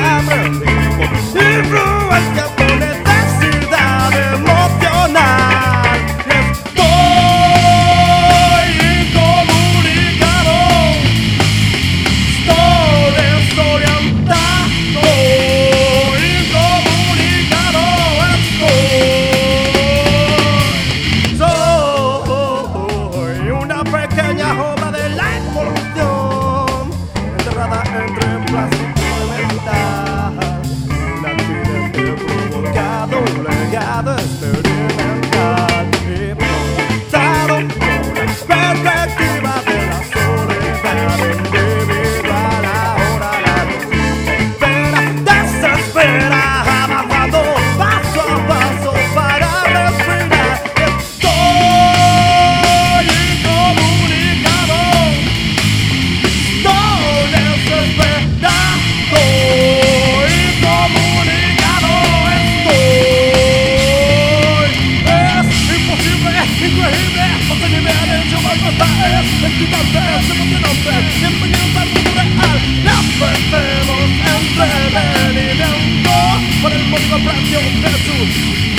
hambre de influencia por necesidad emocional. Estoy incomunicado, estoy desorientado, incomunicado estoy. Soy una pequeña obra de la evolución, enterrada entre plástico elemental. Un accidente provocado, un legado experimental y provocado por la perspectiva de la soledad individual. Ahora la desespera, desespera, avanzando paso a paso para respirar. Estoy incomunicado, estoy desesperado, incomunicado estoy. Es imposible, es increíble, obtener yo más es excitante, es emocionante, bienvenidos al mundo real. Nos perdemos entretenimiento por el módico precio de sus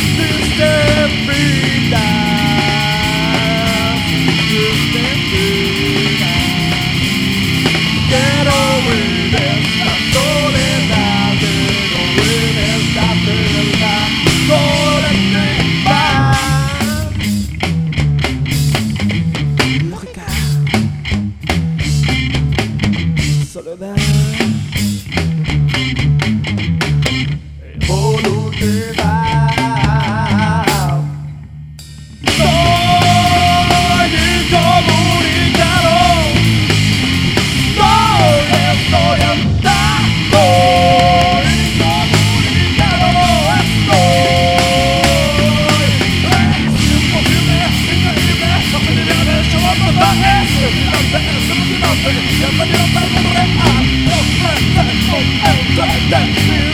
disciplinas. Quiero huir de esta soledad, quiero huir de esta soledad colectiva. Lógica, soledad evolutiva. Soy incomunicado, soy desorientado, incomunicado estoy. Es imposible, increíble, no se debe haber hecho más nada. Es excitante, es emocionante, bienvenidos al mundo real. Nos presento entretenimiento.